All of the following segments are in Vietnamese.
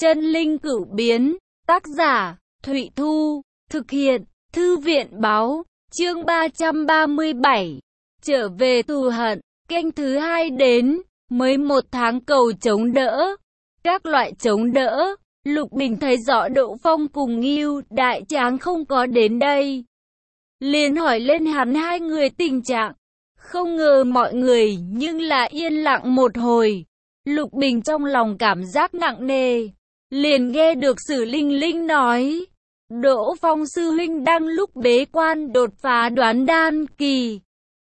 Chân linh cửu biến, tác giả, Thụy Thu, thực hiện, Thư viện báo, chương 337, trở về thù hận, kênh thứ 2 đến, mới 1 tháng cầu chống đỡ, các loại chống đỡ, Lục Bình thấy rõ Đỗ Phong cùng Ngưu Đại Tráng không có đến đây. Liền hỏi lên hắn hai người tình trạng, không ngờ mọi người nhưng là yên lặng một hồi. Lục Bình trong lòng cảm giác nặng nề, liền nghe được Sử Linh Linh nói, Đỗ Phong sư huynh đang lúc bế quan đột phá đoán đan kỳ.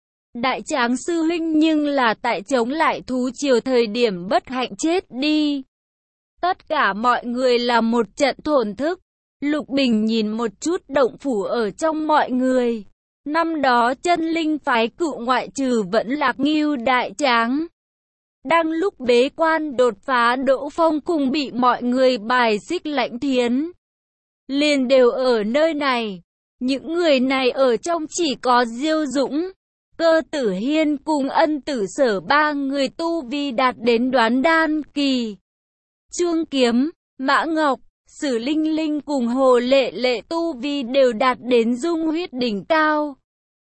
Đại Tráng sư huynh nhưng là tại chống lại thú triều thời điểm bất hạnh chết đi. Tất cả mọi người là một trận thổn thức. Lục Bình nhìn một chút động phủ ở trong mọi người. Năm đó chân linh phái cựu ngoại trừ vẫn là Ngưu Đại Tráng. Đang lúc bế quan đột phá Đỗ Phong cùng bị mọi người bài xích Lãnh Thiến. Liền đều ở nơi này. Những người này ở trong chỉ có Diêu Dũng, Cơ Tử Hiên cùng Ân Tử Sở ba người tu vi đạt đến đoán đan kỳ. Chuông Kiếm, Mã Ngọc, Sử Linh Linh cùng Hồ Lệ Lệ tu vi đều đạt đến dung huyết đỉnh cao.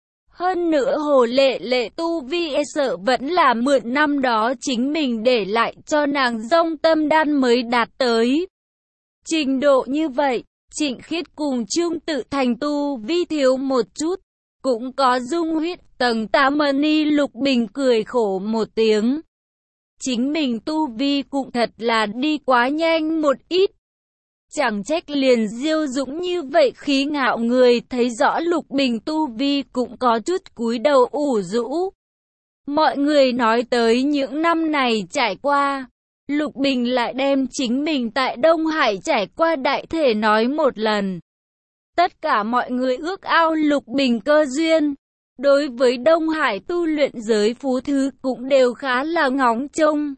Hơn nữa Hồ Lệ Lệ tu vi sợ vẫn là mượn năm đó chính mình để lại cho nàng Dông Tâm Đan mới đạt tới. Trình độ như vậy, Trịnh Khiết cùng Trương Tự Thành tu vi thiếu một chút, cũng có dung huyết tầng 8 mani. Lục Bình cười khổ một tiếng. Chính mình tu vi cũng thật là đi quá nhanh một ít. Chẳng trách liền Diêu Dũng như vậy khí ngạo người thấy rõ Lục Bình tu vi cũng có chút cúi đầu ủ rũ. Mọi người nói tới những năm này trải qua, Lục Bình lại đem chính mình tại Đông Hải trải qua đại thể nói một lần. Tất cả mọi người ước ao Lục Bình cơ duyên. Đối với Đông Hải tu luyện giới phú thứ cũng đều khá là ngóng trông.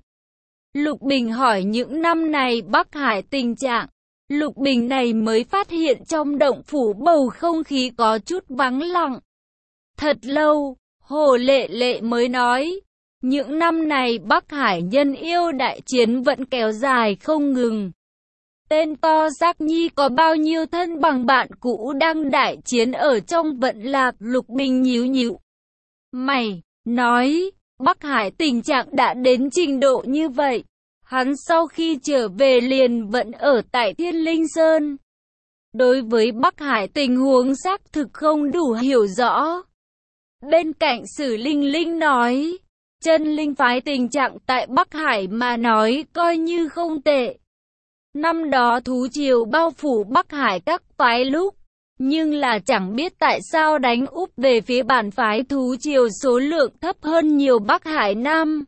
Lục Bình hỏi những năm này Bắc Hải tình trạng. Lục Bình này mới phát hiện trong động phủ bầu không khí có chút vắng lặng. Thật lâu, Hồ Lệ Lệ mới nói, những năm này Bắc Hải nhân yêu đại chiến vẫn kéo dài không ngừng. Tên to Giác Nhi có bao nhiêu thân bằng bạn cũ đang đại chiến ở trong vận lạc. Lục Bình nhíu nhíu mày, nói, Bắc Hải tình trạng đã đến trình độ như vậy. Hắn sau khi trở về liền vẫn ở tại Thiên Linh Sơn. Đối với Bắc Hải tình huống xác thực không đủ hiểu rõ. Bên cạnh Sử Linh Linh nói, chân linh phái tình trạng tại Bắc Hải mà nói coi như không tệ. Năm đó thú triều bao phủ Bắc Hải các phái lúc, nhưng là chẳng biết tại sao đánh úp về phía bản phái thú triều số lượng thấp hơn nhiều Bắc Hải Nam.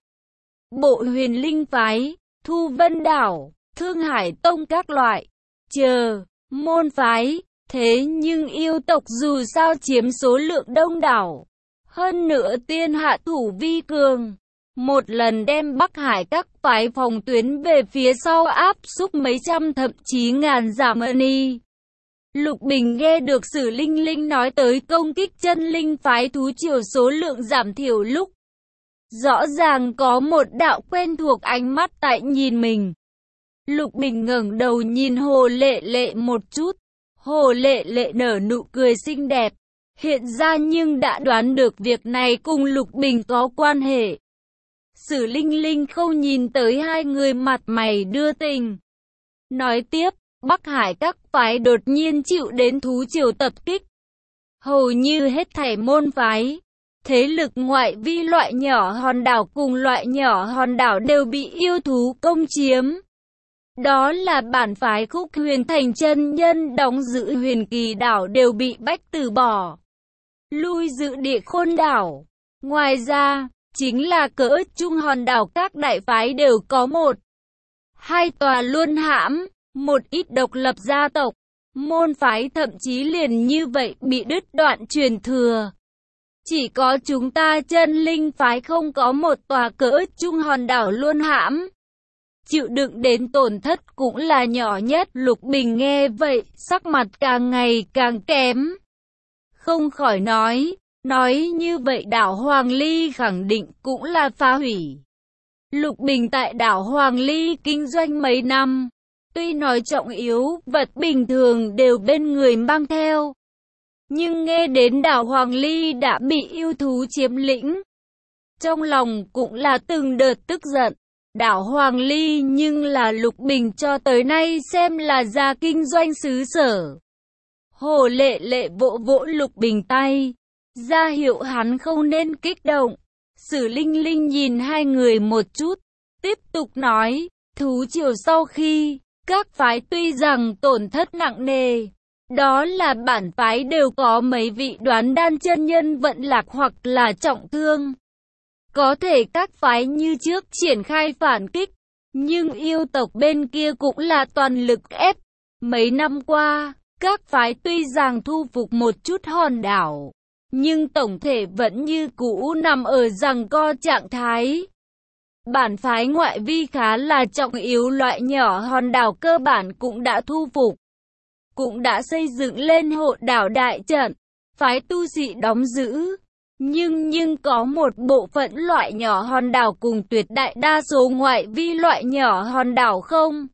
Bộ Huyền Linh phái, Thu Vân Đảo, Thương Hải Tông các loại, môn phái, thế nhưng yêu tộc dù sao chiếm số lượng đông đảo. Hơn nữa tiên hạ thủ vi cường, một lần đem Bắc Hải các phái phòng tuyến về phía sau áp xúc mấy trăm thậm chí ngàn giả mani. Lục Bình nghe được Sử Linh Linh nói tới công kích chân linh phái thú triều số lượng giảm thiểu lúc, rõ ràng có một đạo quen thuộc ánh mắt tại nhìn mình. Lục Bình ngẩng đầu nhìn Hồ Lệ Lệ một chút. Hồ Lệ Lệ nở nụ cười xinh đẹp. Hiện ra nhưng đã đoán được việc này cùng Lục Bình có quan hệ. Sử Linh Linh không nhìn tới hai người mặt mày đưa tình. Nói tiếp, Bắc Hải các phái đột nhiên chịu đến thú triều tập kích. Hầu như hết thảy môn phái, thế lực ngoại vi loại nhỏ hòn đảo cùng loại nhỏ hòn đảo đều bị yêu thú công chiếm. Đó là bản phái Khúc Huyền Thành chân nhân đóng giữ Huyền Kỳ đảo đều bị bách từ bỏ, lui dự Địa Khôn đảo. Ngoài ra, chính là cỡ trung hòn đảo các đại phái đều có một, hai tòa luân hãm, một ít độc lập gia tộc, môn phái thậm chí liền như vậy bị đứt đoạn truyền thừa. Chỉ có chúng ta chân linh phái không có một tòa cỡ trung hòn đảo luân hãm. Chịu đựng đến tổn thất cũng là nhỏ nhất. Lục Bình nghe vậy, sắc mặt càng ngày càng kém. Không khỏi nói như vậy đảo Hoàng Ly khẳng định cũng là phá hủy. Lục Bình tại đảo Hoàng Ly kinh doanh mấy năm, Tuy nói trọng yếu, vật bình thường đều bên người mang theo, nhưng nghe đến đảo Hoàng Ly đã bị yêu thú chiếm lĩnh, trong lòng cũng là từng đợt tức giận. Đảo Hoàng Ly nhưng là Lục Bình cho tới nay xem là gia kinh doanh xứ sở. Hồ Lệ Lệ vỗ vỗ Lục Bình tay, ra hiệu hắn không nên kích động. Sử Linh Linh nhìn hai người một chút, tiếp tục nói, thú triều sau khi, các phái tuy rằng tổn thất nặng nề, đó là bản phái đều có mấy vị đoán đan chân nhân vận lạc hoặc là trọng thương. Có thể các phái như trước triển khai phản kích, nhưng yêu tộc bên kia cũng là toàn lực ép. Mấy năm qua, các phái tuy rằng thu phục một chút hòn đảo, nhưng tổng thể vẫn như cũ nằm ở giằng co trạng thái. Bản phái ngoại vi khá là trọng yếu, loại nhỏ hòn đảo cơ bản cũng đã thu phục, cũng đã xây dựng lên hộ đảo đại trận, phái tu sĩ đóng giữ. Nhưng có một bộ phận loại nhỏ hòn đảo cùng tuyệt đại đa số ngoại vi loại nhỏ hòn đảo không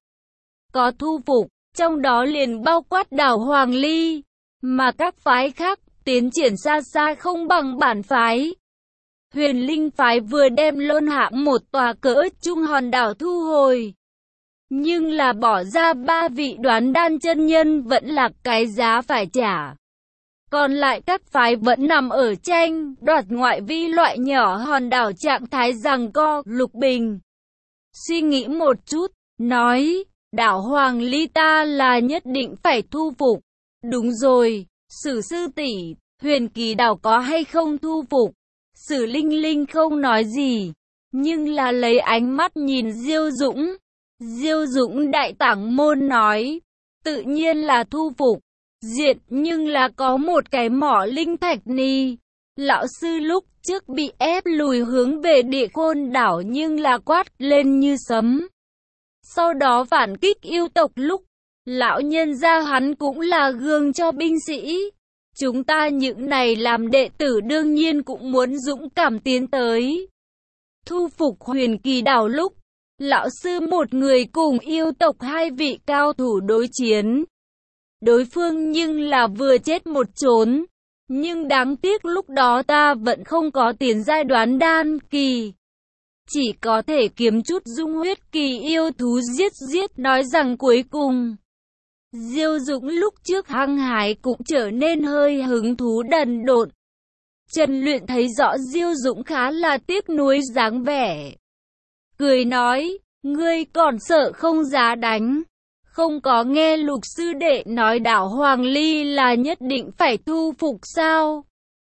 có thu phục, trong đó liền bao quát đảo Hoàng Ly, mà các phái khác tiến triển xa xa không bằng bản phái. Huyền Linh phái vừa đem Lôn Hạ một tòa cỡ trung hòn đảo thu hồi, nhưng là bỏ ra 3 vị đoán đan chân nhân vẫn là cái giá phải trả. Còn lại các phái vẫn nằm ở tranh đoạt ngoại vi loại nhỏ hòn đảo trạng thái giằng co. Lục Bình suy nghĩ một chút, nói, đảo Hoàng Ly ta là nhất định phải thu phục. Đúng rồi, Sử sư tỷ, Huyền Kỳ đảo có hay không thu phục? Sử Linh Linh không nói gì, nhưng là lấy ánh mắt nhìn Diêu Dũng. Diêu Dũng đại tảng môn nói, tự nhiên là thu phục. Diện nhưng là có một cái mỏ linh thạch ni. Lão sư lúc trước bị ép lùi hướng về Địa Côn đảo nhưng là quát lên như sấm. Sau đó phản kích yêu tộc lúc, lão nhân gia hắn cũng là gương cho binh sĩ. Chúng ta những này làm đệ tử đương nhiên cũng muốn dũng cảm tiến tới. Thu phục Huyền Kỳ đảo lúc, lão sư một người cùng yêu tộc 2 vị cao thủ đối chiến. Đối phương nhưng là vừa chết một trốn, nhưng đáng tiếc lúc đó ta vẫn không có tiền giai đoán đan kỳ, chỉ có thể kiếm chút dung huyết kỳ yêu thú giết. Nói rằng cuối cùng, Diêu Dũng lúc trước hăng hái cũng trở nên hơi hứng thú đần độn. Trần Luyện thấy rõ Diêu Dũng khá là tiếc nuối dáng vẻ, cười nói, ngươi còn sợ không giá đánh. Không có nghe Lục sư đệ nói đảo Hoàng Ly là nhất định phải thu phục sao?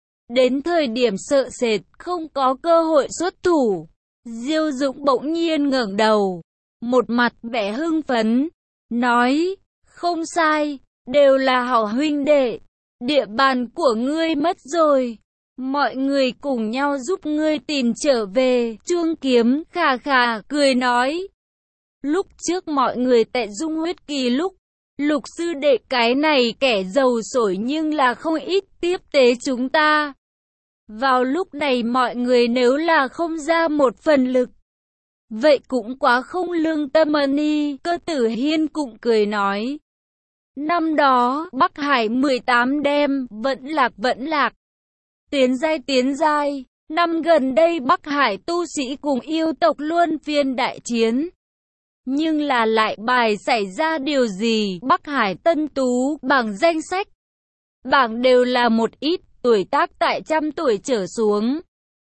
Đến thời điểm sợ sệt, không có cơ hội xuất thủ. Diêu Dũng bỗng nhiên ngẩng đầu, một mặt vẻ hưng phấn, nói, không sai, đều là hảo huynh đệ, địa bàn của ngươi mất rồi. Mọi người cùng nhau giúp ngươi tìm trở về. Chuông Kiếm khà khà cười nói, lúc trước mọi người tệ dung huyết kỳ lúc, Lục sư đệ cái này kẻ giàu sổi nhưng là không ít tiếp tế chúng ta. Vào lúc này mọi người nếu là không ra một phần lực, vậy cũng quá không lương tâm ni. Cơ Tử Hiên cũng cười nói, năm đó Bắc Hải 18 đêm vẫn lạc. Tiến giai, năm gần đây Bắc Hải tu sĩ cùng yêu tộc luân phiên đại chiến. Nhưng là lại bài xảy ra điều gì? Bắc Hải tân tú bảng danh sách, bảng đều là một ít tuổi tác tại 100 tuổi trở xuống,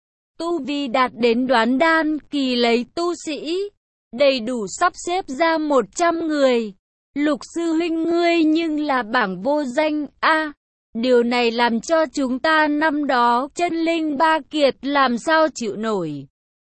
tu vi đạt đến đoán đan kỳ lấy tu sĩ, đầy đủ sắp xếp ra 100 người. Lục sư huynh ngươi nhưng là bảng vô danh a. Điều này làm cho chúng ta năm đó chân linh ba kiệt làm sao chịu nổi.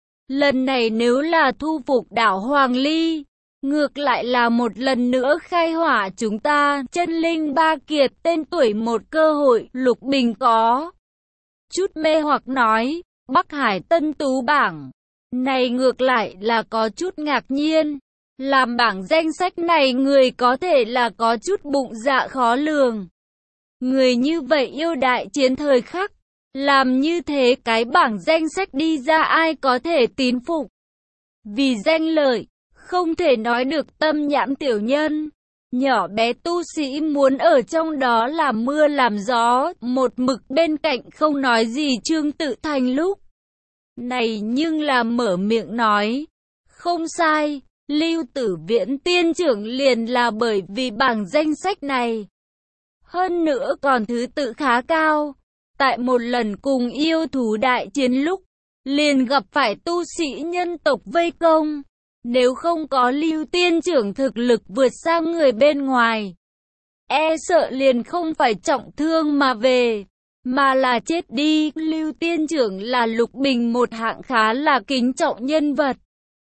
Lần này nếu là thu phục đảo Hoàng Ly, ngược lại là một lần nữa khai hỏa chúng ta chân linh ba kiệt tên tuổi một cơ hội. Lục Bình có chút mê hoặc nói, Bắc Hải tân tú bảng này ngược lại là có chút ngạc nhiên. Làm bảng danh sách này người có thể là có chút bụng dạ khó lường. Người như vậy yêu đại chiến thời khắc, làm như thế cái bảng danh sách đi ra ai có thể tín phục. Vì danh lợi, Không thể nói được tâm nhãn tiểu nhân. Nhỏ bé tu sĩ muốn ở trong đó làm mưa làm gió, một mực bên cạnh không nói gì. Trương Tự Thành lúc này nhưng là mở miệng nói. Không sai, Lưu Tử Viễn tiên trưởng liền là bởi vì bảng danh sách này. Hơn nữa còn thứ tự khá cao. Tại một lần cùng yêu thú đại chiến lúc, liền gặp phải tu sĩ nhân tộc vây công. Nếu không có Lưu tiên trưởng thực lực vượt xa người bên ngoài, e sợ liền không phải trọng thương mà về, mà là chết đi. Lưu tiên trưởng là Lục Bình một hạng khá là kính trọng nhân vật.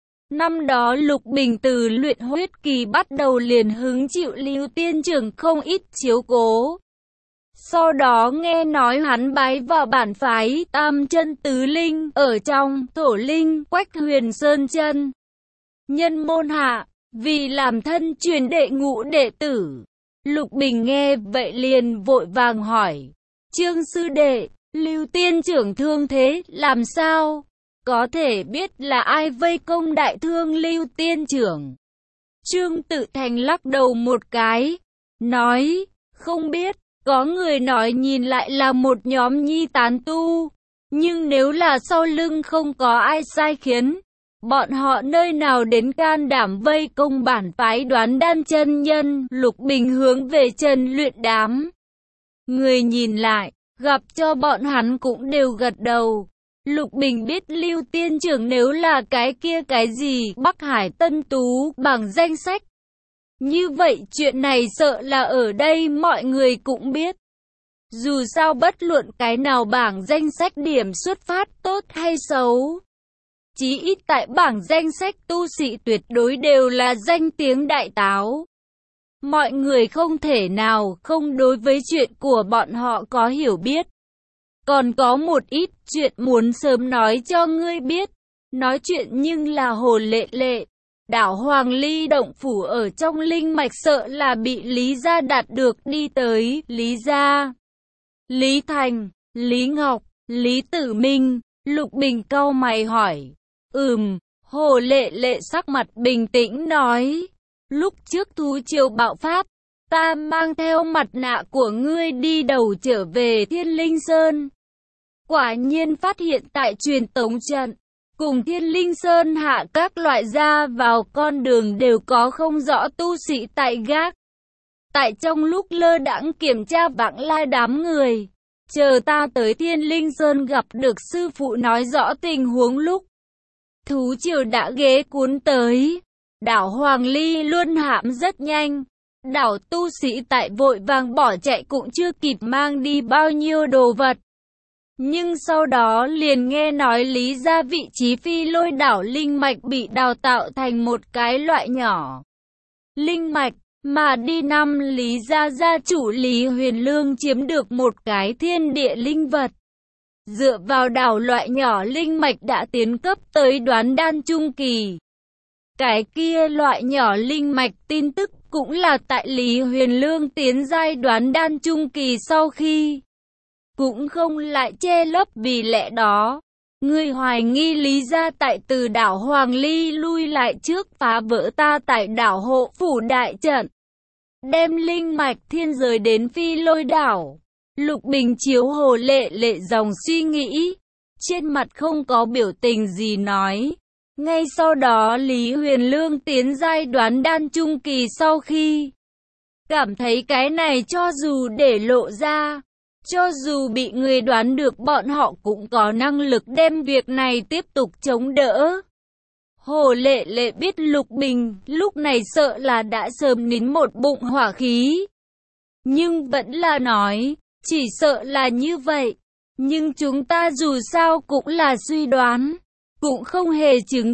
Năm đó Lục Bình từ luyện huyết kỳ bắt đầu liền hứng chịu Lưu tiên trưởng không ít chiếu cố. Sau đó nghe nói hắn bái vào bản phái Tam Chân Tứ Linh ở trong Thổ Linh Quách Huyền Sơn Chân nhân môn hạ, vì làm thân truyền đệ ngũ đệ tử. Lục Bình nghe vậy liền vội vàng hỏi, Trương sư đệ, Lưu tiên trưởng thương thế làm sao? Có thể biết là ai vây công đại thương Lưu tiên trưởng? Trương Tự Thành lắc đầu một cái, nói, không biết, có người nói nhìn lại là một nhóm nhi tán tu, nhưng nếu là sau lưng không có ai sai khiến, bọn họ nơi nào đến can đảm vây công bản phái Đoán Đan chân nhân? Lục Bình hướng về Trần Luyện đám người nhìn lại, gặp cho bọn hắn cũng đều gật đầu. Lục Bình biết Lưu tiên trưởng nếu là cái kia cái gì Bắc Hải Tân Tú bằng danh sách, như vậy chuyện này sợ là ở đây mọi người cũng biết. Dù sao bất luận cái nào bảng danh sách điểm xuất phát tốt hay xấu, chí ít tại bảng danh sách tu sĩ tuyệt đối đều là danh tiếng đại táo. Mọi người không thể nào không đối với chuyện của bọn họ có hiểu biết. Còn có một ít chuyện muốn sớm nói cho ngươi biết. Nói chuyện nhưng là Hồ Lệ Lệ, đảo Hoàng Ly động phủ ở trong linh mạch sợ là bị Lý gia đạt được đi tới. Lý gia, Lý Thành, Lý Ngọc, Lý Tử Minh. Lục Bình cau mày hỏi. Hồ Lệ Lệ sắc mặt bình tĩnh nói. Lúc trước thú triều bạo phát, ta mang theo mặt nạ của ngươi đi đầu trở về Thiên Linh Sơn. Quả nhiên phát hiện tại truyền tống trận, cùng Thiên Linh Sơn hạ các loại ra vào con đường đều có không rõ tu sĩ tại gác. Tại trong lúc lơ đãng kiểm tra vãng lai đám người, chờ ta tới Thiên Linh Sơn gặp được sư phụ nói rõ tình huống lúc thú triều đã ghé cuốn tới. Đảo Hoàng Ly luôn hãm rất nhanh. Đảo tu sĩ tại vội vàng bỏ chạy cũng chưa kịp mang đi bao nhiêu đồ vật. Nhưng sau đó liền nghe nói Lý gia vị trí phi lôi đảo linh mạch bị đào tạo thành một cái loại nhỏ linh mạch, mà đi năm Lý gia gia chủ Lý Huyền Lương chiếm được một cái thiên địa linh vật. Dựa vào đảo loại nhỏ linh mạch đã tiến cấp tới Đoán Đan trung kỳ. Cái kia loại nhỏ linh mạch tin tức cũng là tại Lý Huyền Lương tiến giai Đoán Đan trung kỳ sau khi cũng không lại che lấp, vì lẽ đó người hoài nghi Lý gia tại từ đảo Hoàng Ly lui lại trước phá vỡ ta tại đảo Hộ Phủ đại trận, đem linh mạch thiên giới đến phi lôi đảo. Lục Bình chiếu Hồ Lệ Lệ dòng suy nghĩ, trên mặt không có biểu tình gì nói. Ngay sau đó Lý Huyền Lương tiến giai Đoán Đan trung kỳ sau khi cảm thấy cái này cho dù để lộ ra, cho dù bị người đoán được, bọn họ cũng có năng lực đem việc này tiếp tục chống đỡ. Hồ Lệ Lệ biết Lục Bình lúc này sợ là đã sớm nín một bụng hỏa khí, nhưng vẫn là nói, chỉ sợ là như vậy, nhưng chúng ta dù sao cũng là suy đoán, cũng không hề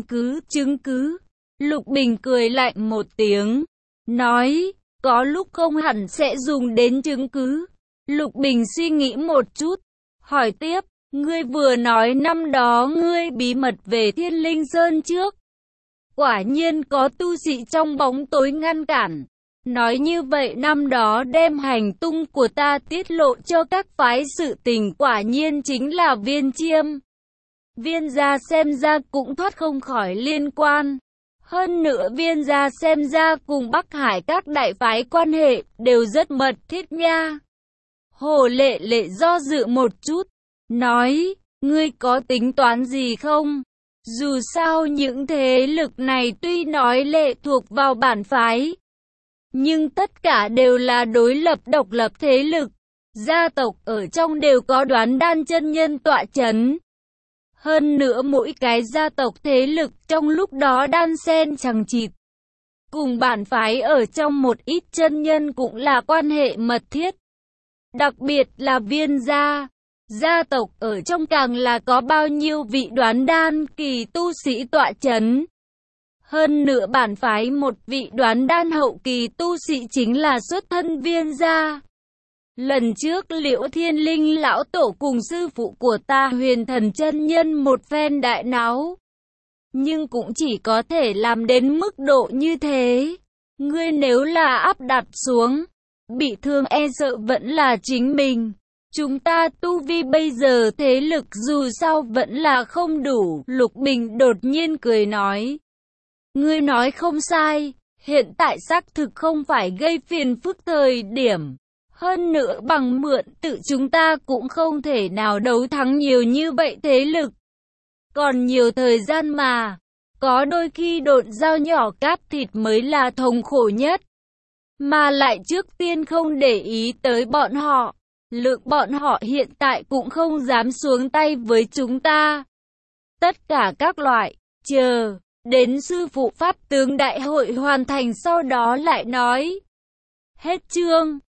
chứng cứ. Lục Bình cười lạnh một tiếng, nói, có lúc không hẳn sẽ dùng đến chứng cứ. Lục Bình suy nghĩ một chút, hỏi tiếp, ngươi vừa nói năm đó ngươi bí mật về Thiên Linh Sơn trước. Quả nhiên có tu sĩ trong bóng tối ngăn cản. Nói như vậy năm đó đem hành tung của ta tiết lộ cho các phái, sự tình quả nhiên chính là Viên Chiêm. Viên gia xem ra cũng thoát không khỏi liên quan. Hơn nữa Viên gia xem ra cùng Bắc Hải các đại phái quan hệ đều rất mật thiết nha. Hồ Lệ Lệ do dự một chút, nói, ngươi có tính toán gì không? Dù sao những thế lực này tuy nói lệ thuộc vào bản phái, nhưng tất cả đều là đối lập độc lập thế lực. Gia tộc ở trong đều có Đoán Đan chân nhân tọa chấn. Hơn nữa mỗi cái gia tộc thế lực trong lúc đó đan xen chằng chịt. Cùng bản phái ở trong một ít chân nhân cũng là quan hệ mật thiết. Đặc biệt là Viên gia. Gia tộc ở trong càng là có bao nhiêu vị Đoán Đan kỳ tu sĩ tọa chấn. Hơn nữa bản phái một vị Đoán Đan hậu kỳ tu sĩ chính là xuất thân Viên gia. Lần trước Liễu Thiên Linh lão tổ cùng sư phụ của ta Huyền Thần chân nhân một phen đại náo, nhưng cũng chỉ có thể làm đến mức độ như thế. Ngươi nếu là áp đặt xuống, bị thương e sợ vẫn là chính mình. Chúng ta tu vi bây giờ thế lực dù sao vẫn là không đủ. Lục Bình đột nhiên cười nói. Ngươi nói không sai, hiện tại xác thực không phải gây phiền phức thời điểm. Hơn nữa bằng mượn tự chúng ta cũng không thể nào đấu thắng nhiều như vậy thế lực. Còn nhiều thời gian mà, có đôi khi độn dao nhỏ cát thịt mới là thống khổ nhất. Mà lại trước tiên không để ý tới bọn họ, lượng bọn họ hiện tại cũng không dám xuống tay với chúng ta. Tất cả các loại, chờ, đến sư phụ pháp tướng đại hội hoàn thành sau đó lại nói. Hết chương.